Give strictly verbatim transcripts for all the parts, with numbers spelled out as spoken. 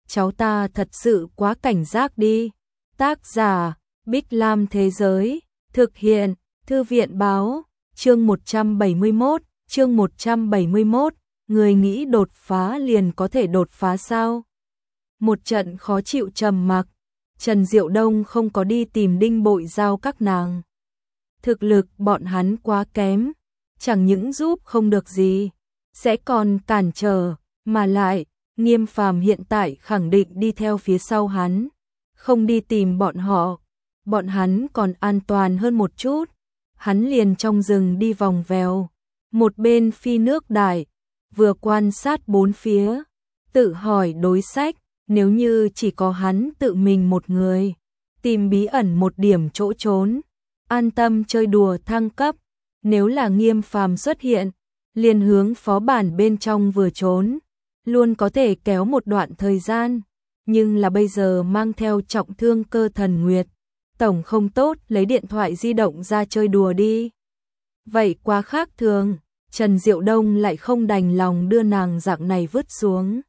cháu ta thật sự quá cảnh giác đi. Tác giả, Bích Lam Thế Giới, thực hiện, Thư viện Báo, chương một trăm bảy mươi mốt, chương một trăm bảy mươi mốt, người nghĩ đột phá liền có thể đột phá sao? Một trận khó chịu trầm mặc, Trần Diệu Đông không có đi tìm Đinh Bội Giao các nàng. Thực lực bọn hắn quá kém, chẳng những giúp không được gì, sẽ còn cản trở, mà lại, Nghiêm Phàm hiện tại khẳng định đi theo phía sau hắn, không đi tìm bọn họ, bọn hắn còn an toàn hơn một chút. Hắn liền trong rừng đi vòng vèo, một bên phi nước đại, vừa quan sát bốn phía, tự hỏi đối sách, nếu như chỉ có hắn tự mình một người, tìm bí ẩn một điểm chỗ trốn, an tâm chơi đùa thăng cấp, nếu là Nghiêm Phàm xuất hiện, liền hướng phó bản bên trong vừa trốn, luôn có thể kéo một đoạn thời gian, nhưng là bây giờ mang theo trọng thương Cơ Thần Nguyệt, tổng không tốt lấy điện thoại di động ra chơi đùa đi. Vậy quá khác thường, Trần Diệu Đông lại không đành lòng đưa nàng dạng này vứt xuống.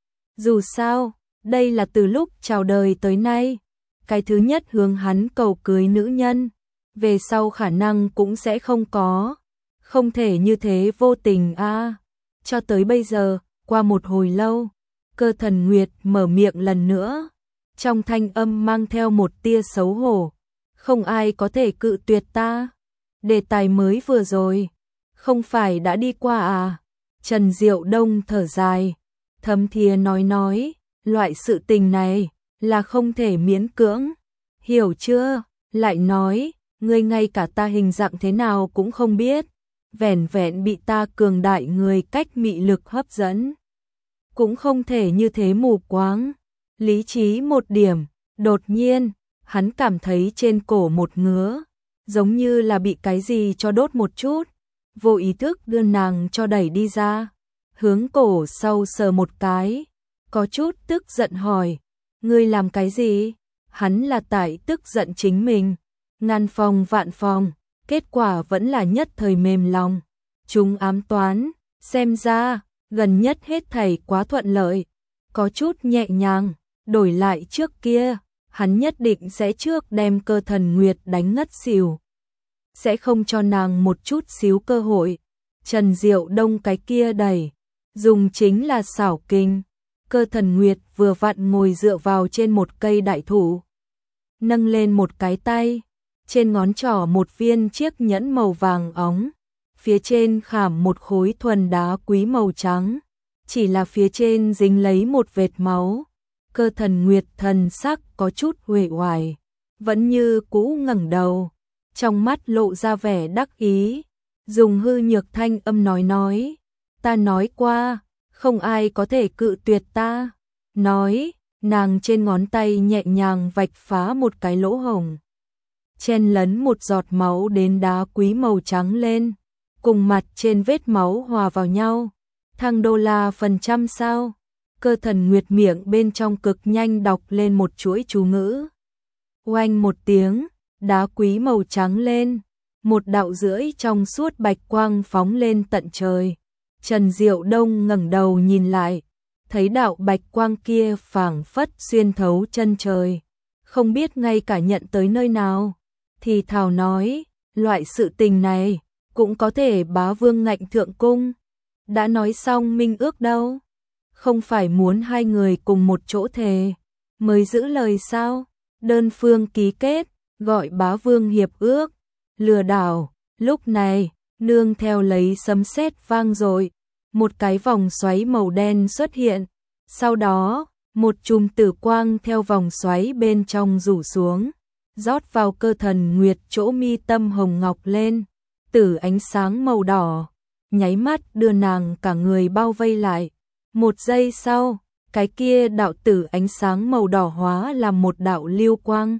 Dù sao, đây là từ lúc chào đời tới nay, cái thứ nhất hướng hắn cầu cưới nữ nhân, về sau khả năng cũng sẽ không có, không thể như thế vô tình a. À. Cho tới bây giờ, qua một hồi lâu, Cơ Thần Nguyệt mở miệng lần nữa, trong thanh âm mang theo một tia xấu hổ, không ai có thể cự tuyệt ta. Đề tài mới vừa rồi, không phải đã đi qua à? Trần Diệu Đông thở dài, thấm thía nói nói, loại sự tình này là không thể miễn cưỡng, hiểu chưa? Lại nói, ngươi ngay cả ta hình dạng thế nào cũng không biết, vẻn vẹn bị ta cường đại người cách mị lực hấp dẫn, cũng không thể như thế mù quáng. Lý trí một điểm, đột nhiên, hắn cảm thấy trên cổ một ngứa, giống như là bị cái gì cho đốt một chút, vô ý thức đưa nàng cho đẩy đi ra, hướng cổ sau sờ một cái, có chút tức giận hỏi, ngươi làm cái gì? Hắn là tại tức giận chính mình, ngàn phòng vạn phòng, kết quả vẫn là nhất thời mềm lòng, chúng ám toán, xem ra, gần nhất hết thảy quá thuận lợi, có chút nhẹ nhàng, đổi lại trước kia, hắn nhất định sẽ trước đem Cơ Thần Nguyệt đánh ngất xỉu, sẽ không cho nàng một chút xíu cơ hội. Trần Diệu Đông cái kia đẩy, dùng chính là xảo kinh. Cơ Thần Nguyệt vừa vặn ngồi dựa vào trên một cây đại thụ, nâng lên một cái tay, trên ngón trỏ một viên chiếc nhẫn màu vàng óng, phía trên khảm một khối thuần đá quý màu trắng, chỉ là phía trên dính lấy một vệt máu. Cơ Thần Nguyệt thần sắc có chút uể oải, vẫn như cũ ngẩng đầu, trong mắt lộ ra vẻ đắc ý, dùng hư nhược thanh âm nói nói, ta nói qua, không ai có thể cự tuyệt ta. Nói, nàng trên ngón tay nhẹ nhàng vạch phá một cái lỗ hổng, chen lấn một giọt máu đến đá quý màu trắng lên, cùng mặt trên vết máu hòa vào nhau. Thăng đô la phần trăm sao? Cơ Thần Nguyệt miệng bên trong cực nhanh đọc lên một chuỗi chú ngữ. Oanh một tiếng, đá quý màu trắng lên, một đạo rưỡi trong suốt bạch quang phóng lên tận trời. Trần Diệu Đông ngẩng đầu nhìn lại, thấy đạo bạch quang kia phảng phất xuyên thấu chân trời, không biết ngay cả nhận tới nơi nào. Thì thào nói, loại sự tình này cũng có thể bá vương ngạnh thượng cung. Đã nói xong minh ước đâu, không phải muốn hai người cùng một chỗ thề mới giữ lời sao? Đơn phương ký kết, gọi bá vương hiệp ước, lừa đảo. Lúc này, nương theo lấy sấm sét vang dội, một cái vòng xoáy màu đen xuất hiện, sau đó, một chùm tử quang theo vòng xoáy bên trong rủ xuống, rót vào Cơ Thần Nguyệt chỗ mi tâm hồng ngọc lên, tử ánh sáng màu đỏ, nháy mắt đưa nàng cả người bao vây lại. Một giây sau, cái kia đạo tử ánh sáng màu đỏ hóa làm một đạo lưu quang,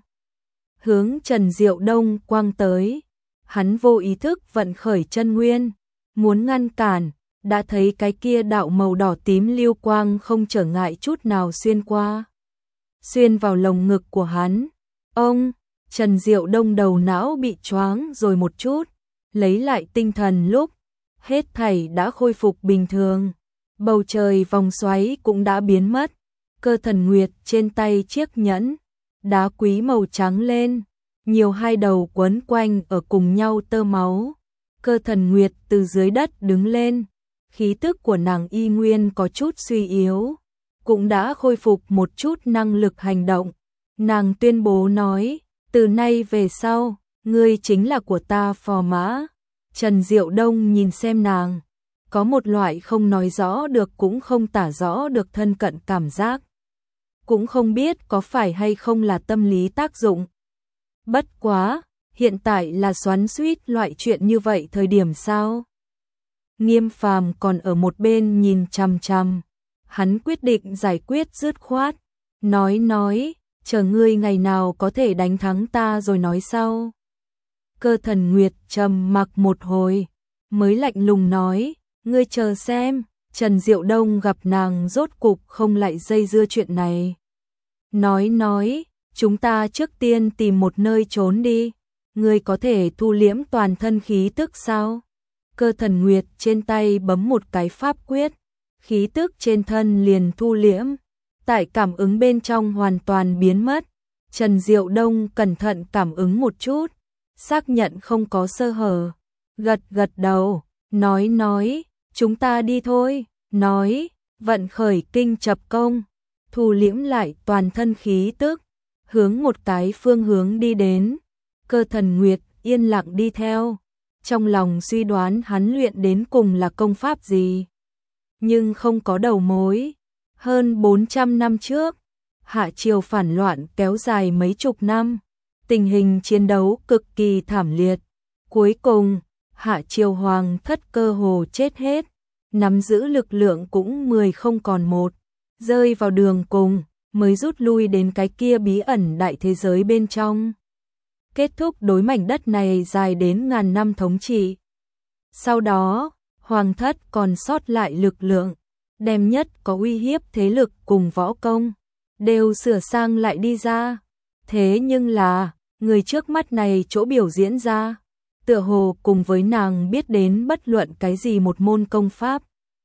hướng Trần Diệu Đông quang tới. Hắn vô ý thức vận khởi chân nguyên, muốn ngăn cản, đã thấy cái kia đạo màu đỏ tím lưu quang không trở ngại chút nào xuyên qua, xuyên vào lồng ngực của hắn. Ông, Trần Diệu Đông đầu não bị choáng rồi một chút, lấy lại tinh thần lúc, hết thảy đã khôi phục bình thường. Bầu trời vòng xoáy cũng đã biến mất, Cơ Thần Nguyệt trên tay chiếc nhẫn đá quý màu trắng lên, nhiều hai đầu quấn quanh ở cùng nhau tơ máu. Cơ Thần Nguyệt từ dưới đất đứng lên, khí tức của nàng y nguyên có chút suy yếu, cũng đã khôi phục một chút năng lực hành động. Nàng tuyên bố nói, từ nay về sau, ngươi chính là của ta phò mã. Trần Diệu Đông nhìn xem nàng, có một loại không nói rõ được cũng không tả rõ được thân cận cảm giác. Cũng không biết có phải hay không là tâm lý tác dụng. Bất quá, hiện tại là xoắn xuýt loại chuyện như vậy thời điểm sao? Nghiêm Phàm còn ở một bên nhìn chằm chằm, hắn quyết định giải quyết dứt khoát, nói nói, chờ ngươi ngày nào có thể đánh thắng ta rồi nói sau. Cơ Thần Nguyệt trầm mặc một hồi, mới lạnh lùng nói, ngươi chờ xem. Trần Diệu Đông gặp nàng rốt cục không lại dây dưa chuyện này. Nói nói, chúng ta trước tiên tìm một nơi trốn đi, ngươi có thể thu liễm toàn thân khí tức sao? Cơ Thần Nguyệt trên tay bấm một cái pháp quyết, khí tức trên thân liền thu liễm, tại cảm ứng bên trong hoàn toàn biến mất. Trần Diệu Đông cẩn thận cảm ứng một chút, xác nhận không có sơ hở, gật gật đầu, nói nói, chúng ta đi thôi, nói, vận khởi kinh chập công, thu liễm lại toàn thân khí tức, hướng một cái phương hướng đi đến. Cơ Thần Nguyệt yên lặng đi theo, trong lòng suy đoán hắn luyện đến cùng là công pháp gì, nhưng không có đầu mối. Hơn bốn trăm năm trước, Hạ Triều phản loạn kéo dài mấy chục năm, tình hình chiến đấu cực kỳ thảm liệt. Cuối cùng, Hạ Triều hoàng thất cơ hồ chết hết, nắm giữ lực lượng cũng mười không còn một, rơi vào đường cùng, mới rút lui đến cái kia bí ẩn đại thế giới bên trong. Kết thúc đối mảnh đất này dài đến ngàn năm thống trị. Sau đó, hoàng thất còn sót lại lực lượng, đem nhất có uy hiếp thế lực cùng võ công, đều sửa sang lại đi ra. Thế nhưng là, người trước mắt này chỗ biểu diễn ra, tựa hồ cùng với nàng biết đến bất luận cái gì một môn công pháp,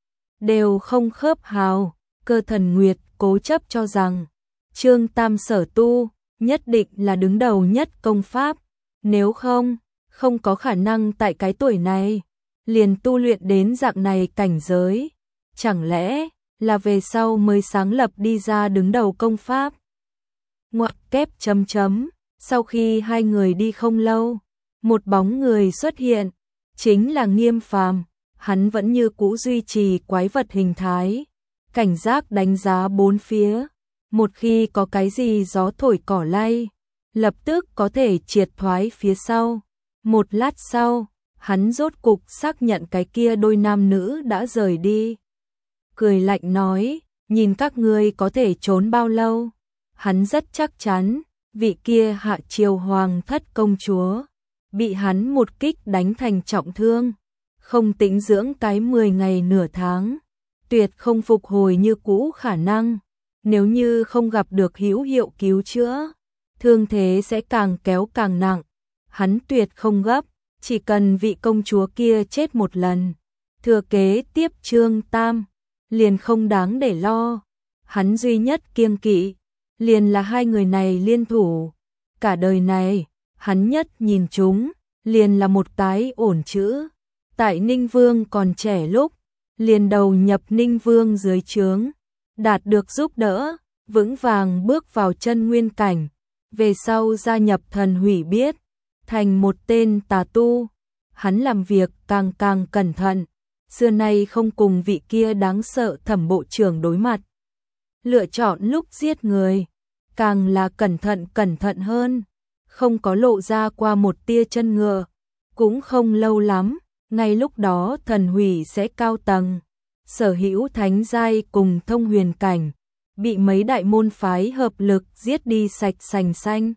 đều không khớp hào. Cơ Thần Nguyệt cố chấp cho rằng, Trương Tam sở tu, nhất định là đứng đầu nhất công pháp, nếu không, không có khả năng tại cái tuổi này, liền tu luyện đến dạng này cảnh giới. Chẳng lẽ là về sau mới sáng lập đi ra đứng đầu công pháp? Ngoặc kép chấm chấm, sau khi hai người đi không lâu, một bóng người xuất hiện, chính là Nghiêm Phàm. Hắn vẫn như cũ duy trì quái vật hình thái, cảnh giác đánh giá bốn phía, một khi có cái gì gió thổi cỏ lay, lập tức có thể triệt thoái phía sau. Một lát sau, hắn rốt cục xác nhận cái kia đôi nam nữ đã rời đi. Cười lạnh nói, nhìn các ngươi có thể trốn bao lâu. Hắn rất chắc chắn, vị kia Hạ Triều hoàng thất công chúa, bị hắn một kích đánh thành trọng thương, không tĩnh dưỡng cái mười ngày nửa tháng, tuyệt không phục hồi như cũ khả năng. Nếu như không gặp được hữu hiệu cứu chữa, thương thế sẽ càng kéo càng nặng. Hắn tuyệt không gấp, chỉ cần vị công chúa kia chết một lần, thừa kế tiếp Trương Tam, liền không đáng để lo. Hắn duy nhất kiêng kỵ, liền là hai người này liên thủ. Cả đời này, hắn nhất nhìn chúng, liền là một cái ổn chữ. Tại Ninh Vương còn trẻ lúc, liền đầu nhập Ninh Vương dưới trướng, đạt được giúp đỡ, vững vàng bước vào chân nguyên cảnh. Về sau gia nhập thần hủy biết, thành một tên tà tu. Hắn làm việc càng càng cẩn thận, xưa nay không cùng vị kia đáng sợ Thẩm bộ trưởng đối mặt. Lựa chọn lúc giết người, càng là cẩn thận cẩn thận hơn, không có lộ ra qua một tia chân ngựa. Cũng không lâu lắm, ngay lúc đó thần hủy sẽ cao tầng, sở hữu thánh giai cùng thông huyền cảnh, bị mấy đại môn phái hợp lực giết đi sạch sành xanh.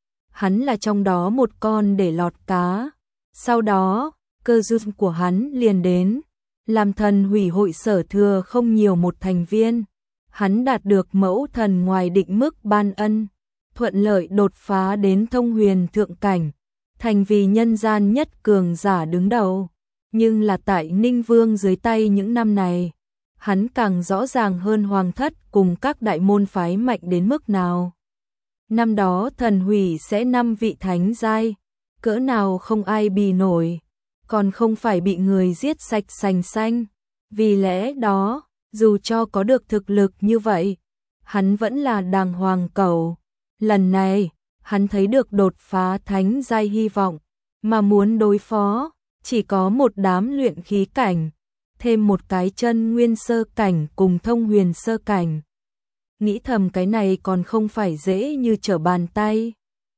Hắn là trong đó một con để lọt cá. Sau đó, cơ duyên của hắn liền đến, làm thần hủy hội sở thừa không nhiều một thành viên. Hắn đạt được mẫu thần ngoài định mức ban ân, thuận lợi đột phá đến thông huyền thượng cảnh, thành vì nhân gian nhất cường giả đứng đầu. Nhưng là tại Ninh Vương dưới tay những năm này, hắn càng rõ ràng hơn Hoàng thất cùng các đại môn phái mạnh đến mức nào. Năm đó thần hủy sẽ năm vị thánh giai, cỡ nào không ai bì nổi, còn không phải bị người giết sạch sành xanh. Vì lẽ đó, dù cho có được thực lực như vậy, hắn vẫn là đàng hoàng cẩu. Lần này, hắn thấy được đột phá thánh giai hy vọng, mà muốn đối phó, chỉ có một đám luyện khí cảnh, thêm một cái chân nguyên sơ cảnh cùng thông huyền sơ cảnh. Nghĩ thầm cái này còn không phải dễ như trở bàn tay.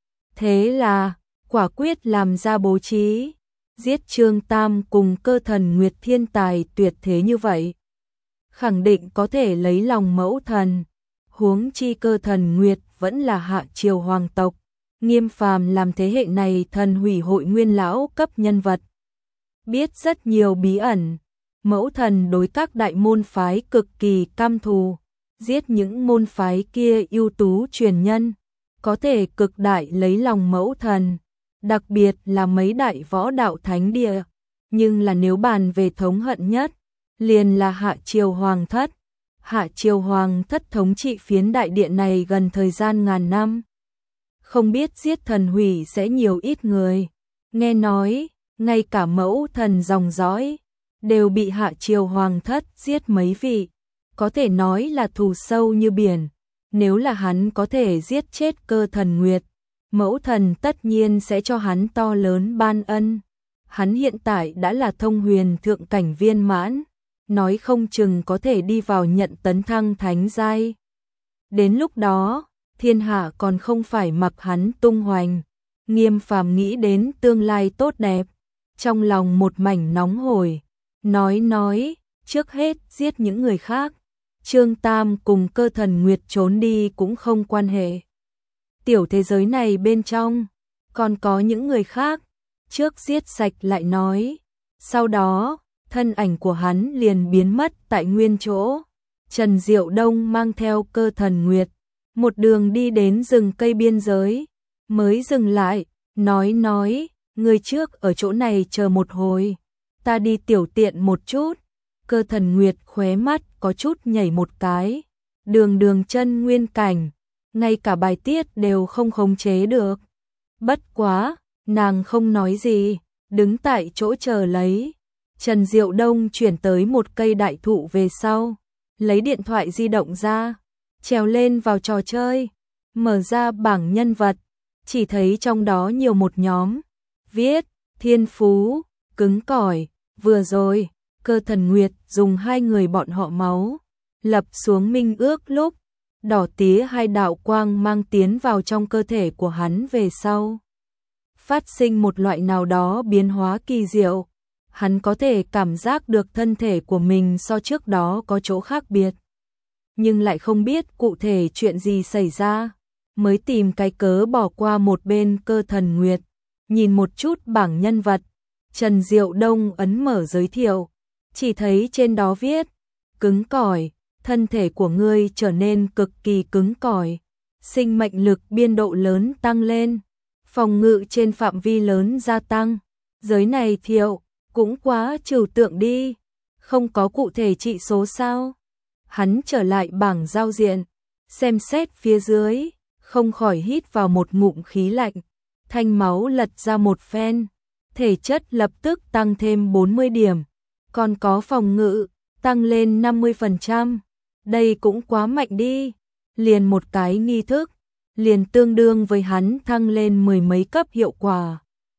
Thế là, quả quyết làm ra bố trí, giết Trương Tam cùng Cơ Thần Nguyệt thiên tài tuyệt thế như vậy. Khẳng định có thể lấy lòng mẫu thần, huống chi Cơ Thần Nguyệt vẫn là hạ triều hoàng tộc, Nghiêm Phàm làm thế hệ này thần hủy hội nguyên lão cấp nhân vật. Biết rất nhiều bí ẩn, mẫu thần đối các đại môn phái cực kỳ căm thù, giết những môn phái kia ưu tú truyền nhân, có thể cực đại lấy lòng mẫu thần, đặc biệt là mấy đại võ đạo thánh địa, nhưng là nếu bàn về thống hận nhất, liền là hạ triều hoàng thất. Hạ triều hoàng thất thống trị phiến đại địa này gần thời gian ngàn năm. Không biết giết thần hủy sẽ nhiều ít người, nghe nói, ngay cả mẫu thần dòng dõi, đều bị hạ triều hoàng thất giết mấy vị, có thể nói là thù sâu như biển. Nếu là hắn có thể giết chết Cơ Thần Nguyệt, mẫu thần tất nhiên sẽ cho hắn to lớn ban ân. Hắn hiện tại đã là thông huyền thượng cảnh viên mãn, nói không chừng có thể đi vào nhận tấn thăng thánh giai. Đến lúc đó, thiên hạ còn không phải mặc hắn tung hoành. Nghiêm Phàm nghĩ đến tương lai tốt đẹp, trong lòng một mảnh nóng hổi, nói nói, trước hết giết những người khác. Trương Tam cùng Cơ Thần Nguyệt trốn đi cũng không quan hệ. Tiểu thế giới này bên trong, còn có những người khác, trước giết sạch lại nói. Sau đó, thân ảnh của hắn liền biến mất tại nguyên chỗ. Trần Diệu Đông mang theo Cơ Thần Nguyệt, một đường đi đến rừng cây biên giới, mới dừng lại, nói nói, người trước ở chỗ này chờ một hồi, ta đi tiểu tiện một chút. Cơ Thần Nguyệt khóe mắt có chút nhảy một cái, đường đường chân nguyên cảnh, ngay cả bài tiết đều không khống chế được. Bất quá, nàng không nói gì, đứng tại chỗ chờ lấy. Trần Diệu Đông chuyển tới một cây đại thụ về sau, lấy điện thoại di động ra, trèo lên vào trò chơi, mở ra bảng nhân vật, chỉ thấy trong đó nhiều một nhóm, viết, thiên phú, cứng cỏi, vừa rồi, Cơ Thần Nguyệt dùng hai người bọn họ máu, lập xuống minh ước lúc, đỏ tía hai đạo quang mang tiến vào trong cơ thể của hắn về sau. Phát sinh một loại nào đó biến hóa kỳ diệu, hắn có thể cảm giác được thân thể của mình so trước đó có chỗ khác biệt. Nhưng lại không biết cụ thể chuyện gì xảy ra, mới tìm cái cớ bỏ qua một bên Cơ Thần Nguyệt, nhìn một chút bảng nhân vật, Trần Diệu Đông ấn mở giới thiệu, chỉ thấy trên đó viết, cứng cỏi, thân thể của ngươi trở nên cực kỳ cứng cỏi, sinh mệnh lực biên độ lớn tăng lên, phòng ngự trên phạm vi lớn gia tăng. Giới này thiệu, cũng quá trừu tượng đi, không có cụ thể trị số sao? Hắn trở lại bảng giao diện, xem xét phía dưới, không khỏi hít vào một ngụm khí lạnh, thanh máu lật ra một phen, thể chất lập tức tăng thêm bốn mươi điểm, còn có phòng ngự, tăng lên năm mươi phần trăm. Đây cũng quá mạnh đi, liền một cái nghi thức, liền tương đương với hắn thăng lên mười mấy cấp hiệu quả.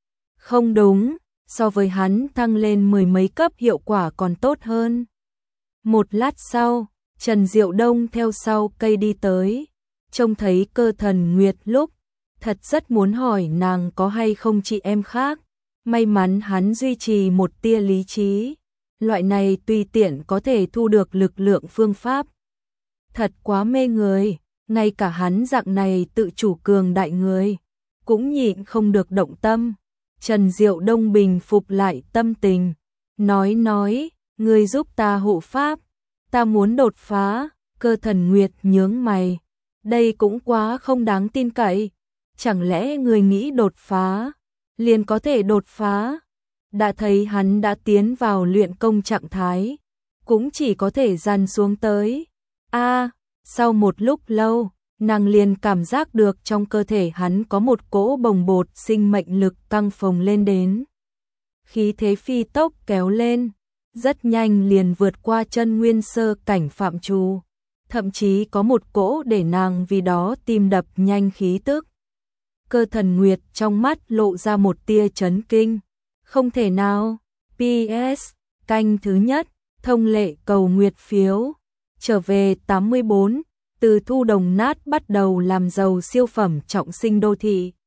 Không đúng, so với hắn thăng lên mười mấy cấp hiệu quả còn tốt hơn. Một lát sau, Trần Diệu Đông theo sau cây đi tới, trông thấy Cơ Thần Nguyệt lúc, thật rất muốn hỏi nàng có hay không chị em khác. May mắn hắn duy trì một tia lý trí, loại này tùy tiện có thể thu được lực lượng phương pháp. Thật quá mê người, ngay cả hắn dạng này tự chủ cường đại người, cũng nhịn không được động tâm. Trần Diệu Đông bình phục lại tâm tình, nói nói, ngươi giúp ta hộ pháp, ta muốn đột phá. Cơ Thần Nguyệt nhướng mày, đây cũng quá không đáng tin cậy, chẳng lẽ người nghĩ đột phá, liền có thể đột phá? Đã thấy hắn đã tiến vào luyện công trạng thái, cũng chỉ có thể dằn xuống tới. A, sau một lúc lâu, nàng liền cảm giác được trong cơ thể hắn có một cỗ bồng bột sinh mệnh lực căng phồng lên đến. Khí thế phi tốc kéo lên, rất nhanh liền vượt qua chân nguyên sơ cảnh phạm trù, thậm chí có một cỗ để nàng vì đó tim đập nhanh khí tức. Cơ Thần Nguyệt trong mắt lộ ra một tia chấn kinh, không thể nào. pê ét canh thứ nhất, thông lệ cầu nguyệt phiếu, trở về tám mươi bốn, từ thu đồng nát bắt đầu làm giàu siêu phẩm trọng sinh đô thị.